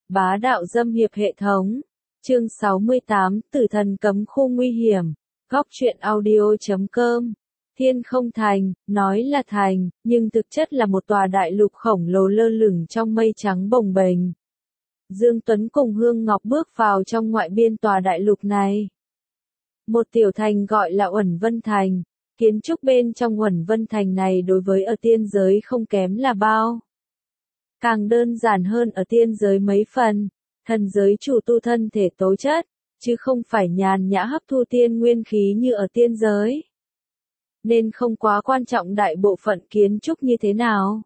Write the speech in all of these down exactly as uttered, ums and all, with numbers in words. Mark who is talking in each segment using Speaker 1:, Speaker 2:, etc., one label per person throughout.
Speaker 1: Bá đạo dâm hiệp hệ thống. Chương sáu mươi tám, Tử thần cấm khu nguy hiểm. Góc truyện audio chấm com. Thiên không thành, nói là thành, nhưng thực chất là một tòa đại lục khổng lồ lơ lửng trong mây trắng bồng bềnh. Dương Tuấn cùng Hương Ngọc bước vào trong ngoại biên tòa đại lục này. Một tiểu thành gọi là Uẩn Vân Thành. Kiến trúc bên trong Uẩn Vân Thành này đối với ở tiên giới không kém là bao. Càng đơn giản hơn ở tiên giới mấy phần, thần giới chủ tu thân thể tố chất, chứ không phải nhàn nhã hấp thu tiên nguyên khí như ở tiên giới. Nên không quá quan trọng đại bộ phận kiến trúc như thế nào.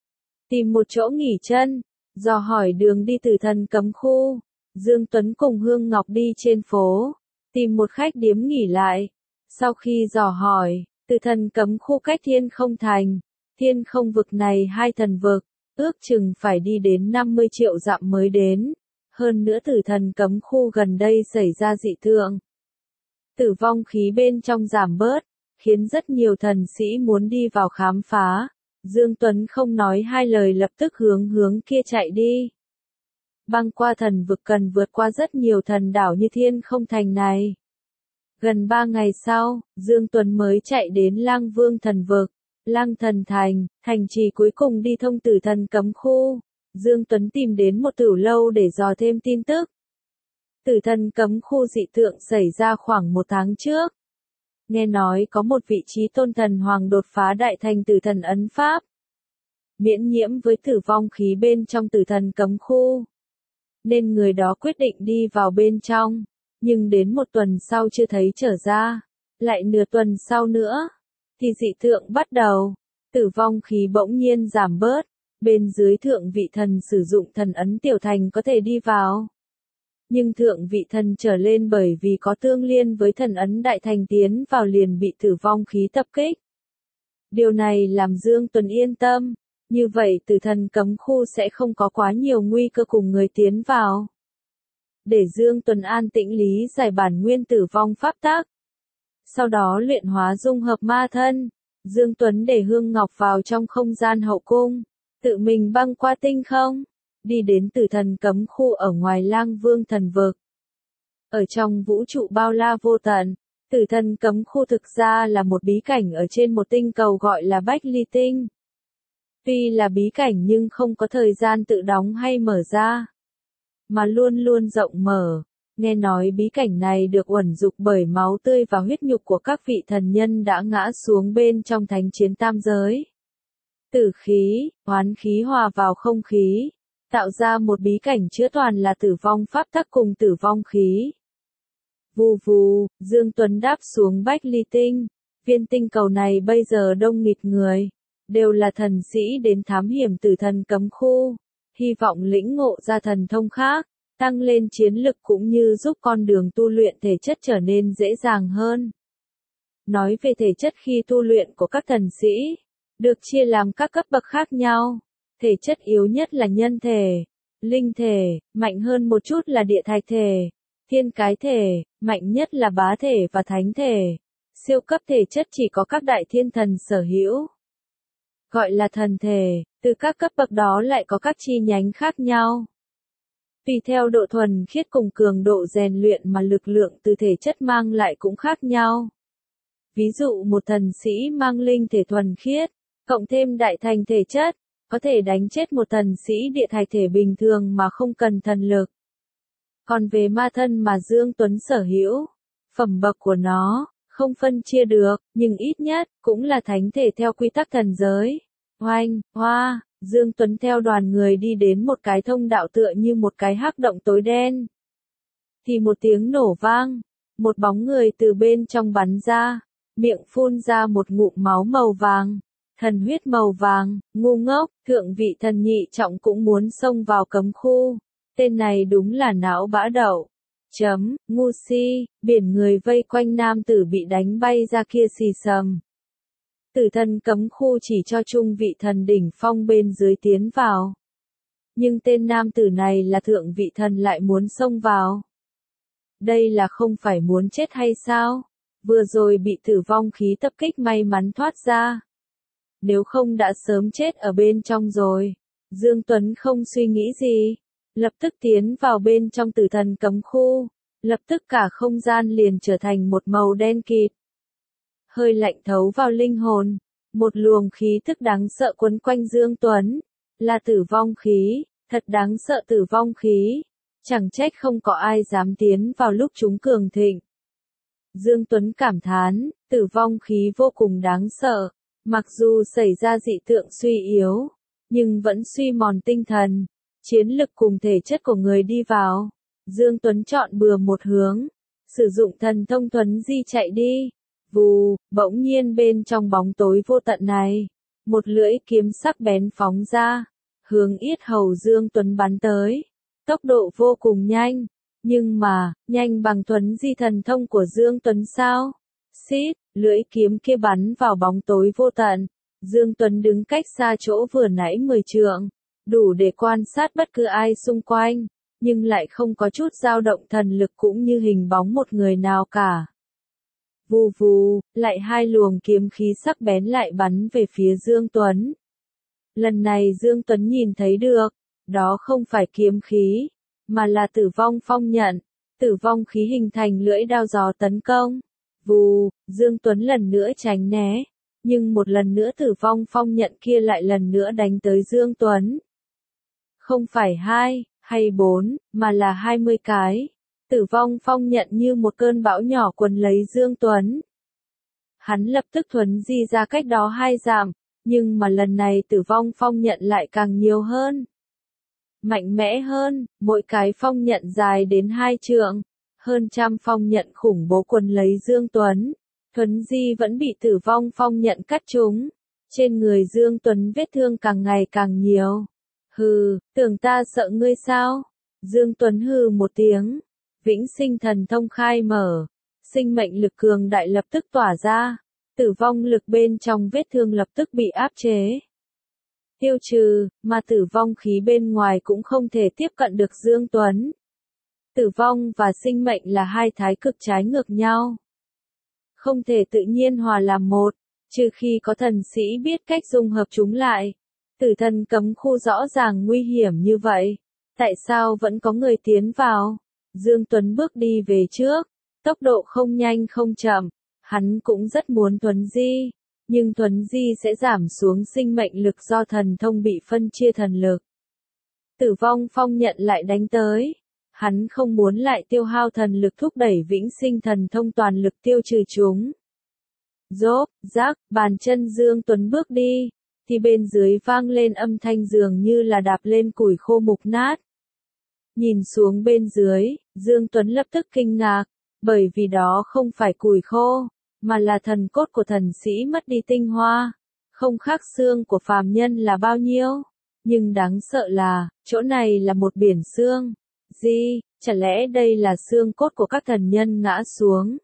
Speaker 1: Tìm một chỗ nghỉ chân, dò hỏi đường đi Tử thần cấm khu, Dương Tuấn cùng Hương Ngọc đi trên phố, tìm một khách điếm nghỉ lại. Sau khi dò hỏi, Tử thần cấm khu cách thiên không thành, thiên không vực này hai thần vực, ước chừng phải đi đến năm mươi triệu dặm mới đến. Hơn nữa Tử thần cấm khu gần đây xảy ra dị tượng. Tử vong khí bên trong giảm bớt, khiến rất nhiều thần sĩ muốn đi vào khám phá. Dương Tuấn không nói hai lời lập tức hướng hướng kia chạy đi. Băng qua thần vực cần vượt qua rất nhiều thần đảo như thiên không thành này. Gần ba ngày sau, Dương Tuấn mới chạy đến Lang Vương thần vực, Lang thần thành, thành trì cuối cùng đi thông Tử thần cấm khu. Dương Tuấn tìm đến một tử lâu để dò thêm tin tức. Tử thần cấm khu dị tượng xảy ra khoảng một tháng trước. Nghe nói có một vị trí tôn thần hoàng đột phá đại thành tử thần ấn pháp. Miễn nhiễm với tử vong khí bên trong tử thần cấm khu. Nên người đó quyết định đi vào bên trong. Nhưng đến một tuần sau chưa thấy trở ra. Lại nửa tuần sau nữa. Thì dị tượng bắt đầu. Tử vong khí bỗng nhiên giảm bớt. Bên dưới thượng vị thần sử dụng thần ấn tiểu thành có thể đi vào. Nhưng thượng vị thần trở lên bởi vì có tương liên với thần ấn đại thành tiến vào liền bị tử vong khí tập kích. Điều này làm Dương Tuấn yên tâm. Như vậy Tử thần cấm khu sẽ không có quá nhiều nguy cơ cùng người tiến vào. Để Dương Tuấn an tĩnh lý giải bản nguyên tử vong pháp tắc. Sau đó luyện hóa dung hợp ma thân. Dương Tuấn để Hương Ngọc vào trong không gian hậu cung. Tự mình băng qua tinh không, đi đến Tử thần cấm khu ở ngoài Lang Vương thần vực. Ở trong vũ trụ bao la vô tận, Tử thần cấm khu thực ra là một bí cảnh ở trên một tinh cầu gọi là Bách Ly Tinh. Tuy là bí cảnh nhưng không có thời gian tự đóng hay mở ra, mà luôn luôn rộng mở. Nghe nói bí cảnh này được uẩn dục bởi máu tươi và huyết nhục của các vị thần nhân đã ngã xuống bên trong thánh chiến tam giới. Tử khí, oán khí hòa vào không khí, tạo ra một bí cảnh chứa toàn là tử vong pháp tắc cùng tử vong khí. Vù vù, Dương Tuấn đáp xuống Bách Ly Tinh. Viên tinh cầu này bây giờ đông nghịt người, đều là thần sĩ đến thám hiểm Tử thần cấm khu, hy vọng lĩnh ngộ ra thần thông khác, tăng lên chiến lực cũng như giúp con đường tu luyện thể chất trở nên dễ dàng hơn. Nói về thể chất khi tu luyện của các thần sĩ, được chia làm các cấp bậc khác nhau. Thể chất yếu nhất là nhân thể, linh thể, mạnh hơn một chút là địa thạch thể, thiên cái thể, mạnh nhất là bá thể và thánh thể. Siêu cấp thể chất chỉ có các đại thiên thần sở hữu. Gọi là thần thể, từ các cấp bậc đó lại có các chi nhánh khác nhau. Tùy theo độ thuần khiết cùng cường độ rèn luyện mà lực lượng từ thể chất mang lại cũng khác nhau. Ví dụ một thần sĩ mang linh thể thuần khiết, cộng thêm đại thành thể chất, có thể đánh chết một thần sĩ địa thạch thể bình thường mà không cần thần lực. Còn về ma thân mà Dương Tuấn sở hữu, phẩm bậc của nó, không phân chia được, nhưng ít nhất, cũng là thánh thể theo quy tắc thần giới. Oanh, hoa, Dương Tuấn theo đoàn người đi đến một cái thông đạo tựa như một cái hắc động tối đen. Thì một tiếng nổ vang, một bóng người từ bên trong bắn ra, miệng phun ra một ngụm máu màu vàng. Thần huyết màu vàng, ngu ngốc, thượng vị thần nhị trọng cũng muốn xông vào cấm khu. Tên này đúng là não bã đậu. Chấm, ngu si, biển người vây quanh nam tử bị đánh bay ra kia xì xầm. Tử thần cấm khu chỉ cho trung vị thần đỉnh phong bên dưới tiến vào. Nhưng tên nam tử này là thượng vị thần lại muốn xông vào. Đây là không phải muốn chết hay sao? Vừa rồi bị tử vong khí tập kích may mắn thoát ra. Nếu không đã sớm chết ở bên trong rồi. Dương Tuấn không suy nghĩ gì, lập tức tiến vào bên trong tử thần cấm khu, lập tức cả không gian liền trở thành một màu đen kịt. Hơi lạnh thấu vào linh hồn, một luồng khí thức đáng sợ quấn quanh Dương Tuấn, là tử vong khí, thật đáng sợ tử vong khí, chẳng trách không có ai dám tiến vào lúc chúng cường thịnh. Dương Tuấn cảm thán, tử vong khí vô cùng đáng sợ, mặc dù xảy ra dị tượng suy yếu, nhưng vẫn suy mòn tinh thần, chiến lực cùng thể chất của người đi vào. Dương Tuấn chọn bừa một hướng, sử dụng thần thông thuấn di chạy đi. Vù, bỗng nhiên bên trong bóng tối vô tận này, một lưỡi kiếm sắc bén phóng ra, hướng yết hầu Dương Tuấn bắn tới, tốc độ vô cùng nhanh, nhưng mà, nhanh bằng thuấn di thần thông của Dương Tuấn sao? Xít, lưỡi kiếm kia bắn vào bóng tối vô tận, Dương Tuấn đứng cách xa chỗ vừa nãy mười trượng, đủ để quan sát bất cứ ai xung quanh, nhưng lại không có chút dao động thần lực cũng như hình bóng một người nào cả. Vù vù, lại hai luồng kiếm khí sắc bén lại bắn về phía Dương Tuấn. Lần này Dương Tuấn nhìn thấy được, đó không phải kiếm khí, mà là tử vong phong nhận, tử vong khí hình thành lưỡi đao gió tấn công. Vù, Dương Tuấn lần nữa tránh né, nhưng một lần nữa tử vong phong nhận kia lại lần nữa đánh tới Dương Tuấn. Không phải hai, hay bốn, mà là hai mươi cái. Tử vong phong nhận như một cơn bão nhỏ quấn lấy Dương Tuấn. Hắn lập tức thuấn di ra cách đó hai dặm, nhưng mà lần này tử vong phong nhận lại càng nhiều hơn. Mạnh mẽ hơn, mỗi cái phong nhận dài đến hai trượng, hơn trăm phong nhận khủng bố quấn lấy Dương Tuấn. Thuấn di vẫn bị tử vong phong nhận cắt trúng. Trên người Dương Tuấn vết thương càng ngày càng nhiều. Hừ, tưởng ta sợ ngươi sao? Dương Tuấn hừ một tiếng. Vĩnh sinh thần thông khai mở, sinh mệnh lực cường đại lập tức tỏa ra, tử vong lực bên trong vết thương lập tức bị áp chế. Tiêu trừ, mà tử vong khí bên ngoài cũng không thể tiếp cận được Dương Tuấn. Tử vong và sinh mệnh là hai thái cực trái ngược nhau. Không thể tự nhiên hòa làm một, trừ khi có thần sĩ biết cách dung hợp chúng lại. Tử thần cấm khu rõ ràng nguy hiểm như vậy, tại sao vẫn có người tiến vào? Dương Tuấn bước đi về trước, tốc độ không nhanh không chậm, hắn cũng rất muốn thuấn di, nhưng thuấn di sẽ giảm xuống sinh mệnh lực do thần thông bị phân chia thần lực. Tử vong phong nhận lại đánh tới, hắn không muốn lại tiêu hao thần lực thúc đẩy vĩnh sinh thần thông toàn lực tiêu trừ chúng. Rốp, rác, bàn chân Dương Tuấn bước đi, thì bên dưới vang lên âm thanh dường như là đạp lên củi khô mục nát. Nhìn xuống bên dưới, Dương Tuấn lập tức kinh ngạc, bởi vì đó không phải củi khô, mà là thần cốt của thần sĩ mất đi tinh hoa, không khác xương của phàm nhân là bao nhiêu, nhưng đáng sợ là, chỗ này là một biển xương. Gì, chả lẽ đây là xương cốt của các thần nhân ngã xuống?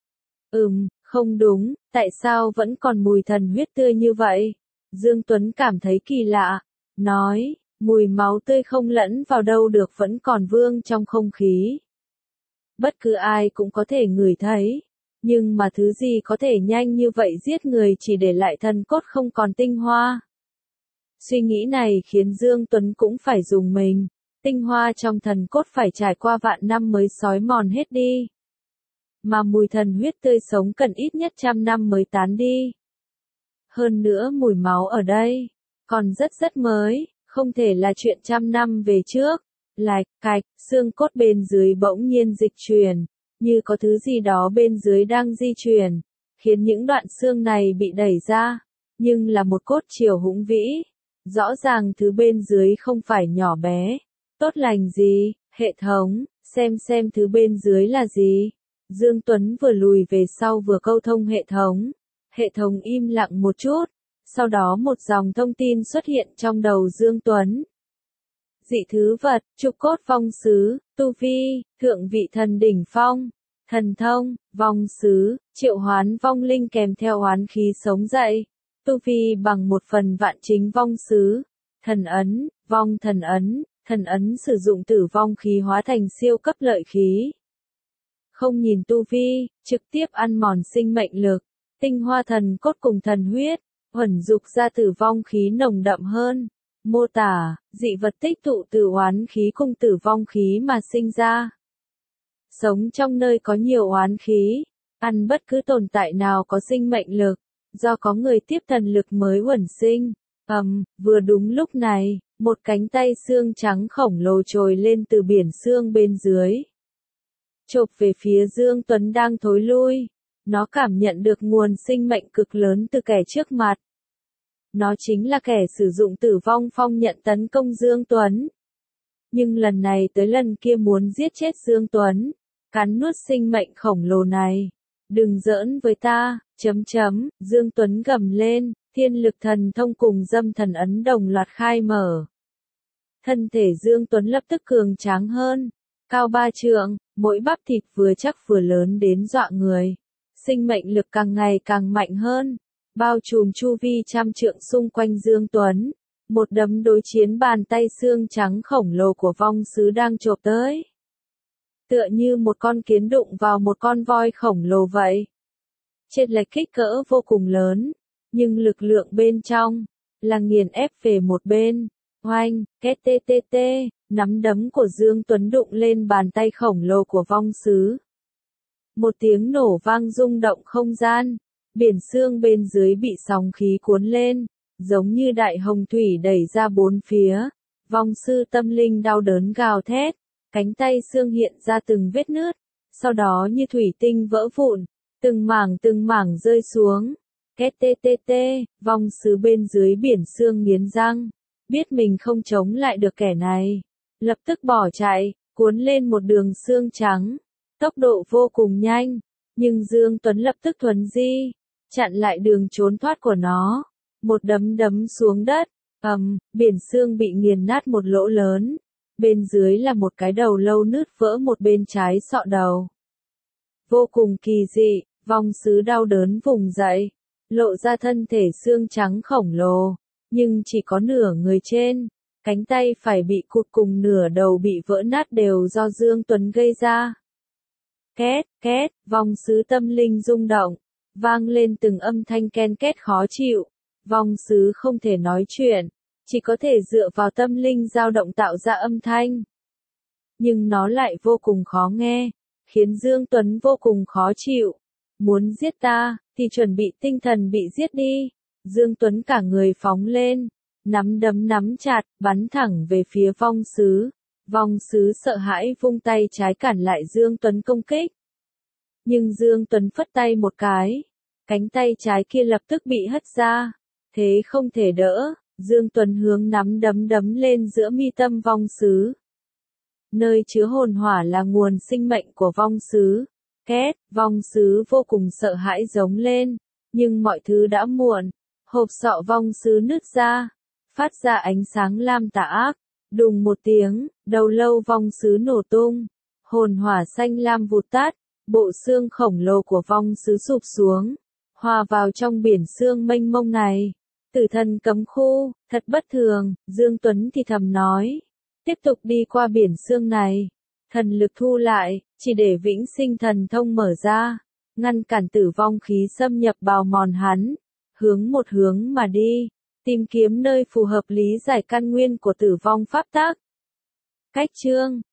Speaker 1: Ừm, không đúng, tại sao vẫn còn mùi thần huyết tươi như vậy? Dương Tuấn cảm thấy kỳ lạ, nói. Mùi máu tươi không lẫn vào đâu được vẫn còn vương trong không khí. Bất cứ ai cũng có thể ngửi thấy. Nhưng mà thứ gì có thể nhanh như vậy giết người chỉ để lại thần cốt không còn tinh hoa? Suy nghĩ này khiến Dương Tuấn cũng phải dùng mình. Tinh hoa trong thần cốt phải trải qua vạn năm mới xói mòn hết đi. Mà mùi thần huyết tươi sống cần ít nhất trăm năm mới tán đi. Hơn nữa mùi máu ở đây còn rất rất mới. Không thể là chuyện trăm năm về trước. Lạch, cạch, xương cốt bên dưới bỗng nhiên dịch chuyển, như có thứ gì đó bên dưới đang di chuyển, khiến những đoạn xương này bị đẩy ra, nhưng là một cốt triều hùng vĩ. Rõ ràng thứ bên dưới không phải nhỏ bé, tốt lành gì, hệ thống, xem xem thứ bên dưới là gì. Dương Tuấn vừa lùi về sau vừa câu thông hệ thống. Hệ thống im lặng một chút. Sau đó một dòng thông tin xuất hiện trong đầu Dương Tuấn. Dị thứ vật, trục cốt phong sứ, tu vi, thượng vị thần đỉnh phong, thần thông, vong sứ, triệu hoán vong linh kèm theo hoán khí sống dậy, tu vi bằng một phần vạn chính vong sứ, thần ấn, vong thần ấn, thần ấn sử dụng tử vong khí hóa thành siêu cấp lợi khí. Không nhìn tu vi, trực tiếp ăn mòn sinh mệnh lực, tinh hoa thần cốt cùng thần huyết. Huẩn dục ra tử vong khí nồng đậm hơn, Mô tả, dị vật tích tụ từ oán khí cùng tử vong khí mà sinh ra. Sống trong nơi có nhiều oán khí, ăn bất cứ tồn tại nào có sinh mệnh lực, do có người tiếp thần lực mới uẩn sinh. Ầm, um, vừa đúng lúc này, một cánh tay xương trắng khổng lồ trồi lên từ biển xương bên dưới. Chộp về phía Dương Tuấn đang thối lui. Nó cảm nhận được nguồn sinh mệnh cực lớn từ kẻ trước mặt. Nó chính là kẻ sử dụng tử vong phong nhận tấn công Dương Tuấn. Nhưng lần này tới lần kia muốn giết chết Dương Tuấn, cắn nuốt sinh mệnh khổng lồ này. Đừng giỡn với ta, chấm chấm, Dương Tuấn gầm lên, thiên lực thần thông cùng dâm thần ấn đồng loạt khai mở. Thân thể Dương Tuấn lập tức cường tráng hơn, cao ba trượng, mỗi bắp thịt vừa chắc vừa lớn đến dọa người. Sinh mệnh lực càng ngày càng mạnh hơn, bao trùm chu vi trăm trượng xung quanh Dương Tuấn. Một đấm đối chiến bàn tay xương trắng khổng lồ của vong sứ đang chộp tới. Tựa như một con kiến đụng vào một con voi khổng lồ vậy. Trên lệch kích cỡ vô cùng lớn, nhưng lực lượng bên trong là nghiền ép về một bên. Oanh, két tê tê tê, nắm đấm của Dương Tuấn đụng lên bàn tay khổng lồ của vong sứ. Một tiếng nổ vang rung động không gian, biển xương bên dưới bị sóng khí cuốn lên, giống như đại hồng thủy đẩy ra bốn phía. Vong sư tâm linh đau đớn gào thét, cánh tay xương hiện ra từng vết nứt, sau đó như thủy tinh vỡ vụn, từng mảng từng mảng rơi xuống. Két tê tê tê, vong sứ bên dưới biển xương nghiến răng, biết mình không chống lại được kẻ này, lập tức bỏ chạy, cuốn lên một đường xương trắng, tốc độ vô cùng nhanh, nhưng Dương Tuấn lập tức thuấn di, chặn lại đường trốn thoát của nó, một đấm đấm xuống đất, ầm, um, biển xương bị nghiền nát một lỗ lớn, bên dưới là một cái đầu lâu nứt vỡ một bên trái sọ đầu. Vô cùng kỳ dị, vong sứ đau đớn vùng dậy, lộ ra thân thể xương trắng khổng lồ, nhưng chỉ có nửa người trên, cánh tay phải bị cụt cùng nửa đầu bị vỡ nát đều do Dương Tuấn gây ra. Két, két, vong sứ tâm linh rung động, vang lên từng âm thanh ken két khó chịu, vong sứ không thể nói chuyện, chỉ có thể dựa vào tâm linh dao động tạo ra âm thanh. Nhưng nó lại vô cùng khó nghe, khiến Dương Tuấn vô cùng khó chịu. Muốn giết ta, thì chuẩn bị tinh thần bị giết đi. Dương Tuấn cả người phóng lên, nắm đấm nắm chặt, bắn thẳng về phía vong sứ. Vong sứ sợ hãi vung tay trái cản lại Dương Tuấn công kích. Nhưng Dương Tuấn phất tay một cái, cánh tay trái kia lập tức bị hất ra, thế không thể đỡ, Dương Tuấn hướng nắm đấm đấm lên giữa mi tâm vong sứ. Nơi chứa hồn hỏa là nguồn sinh mệnh của vong sứ. Két, vong sứ vô cùng sợ hãi giống lên, nhưng mọi thứ đã muộn, hộp sọ vong sứ nứt ra, phát ra ánh sáng lam tà ác, đùng một tiếng, đầu lâu vong sứ nổ tung, hồn hỏa xanh lam vụt tắt, bộ xương khổng lồ của vong sứ sụp xuống, hòa vào trong biển xương mênh mông này. Tử thần cấm khu, thật bất thường, Dương Tuấn thì thầm nói, tiếp tục đi qua biển xương này. Thần lực thu lại, chỉ để vĩnh sinh thần thông mở ra, ngăn cản tử vong khí xâm nhập bào mòn hắn, hướng một hướng mà đi, tìm kiếm nơi phù hợp lý giải căn nguyên của tử vong pháp tắc. Cách chương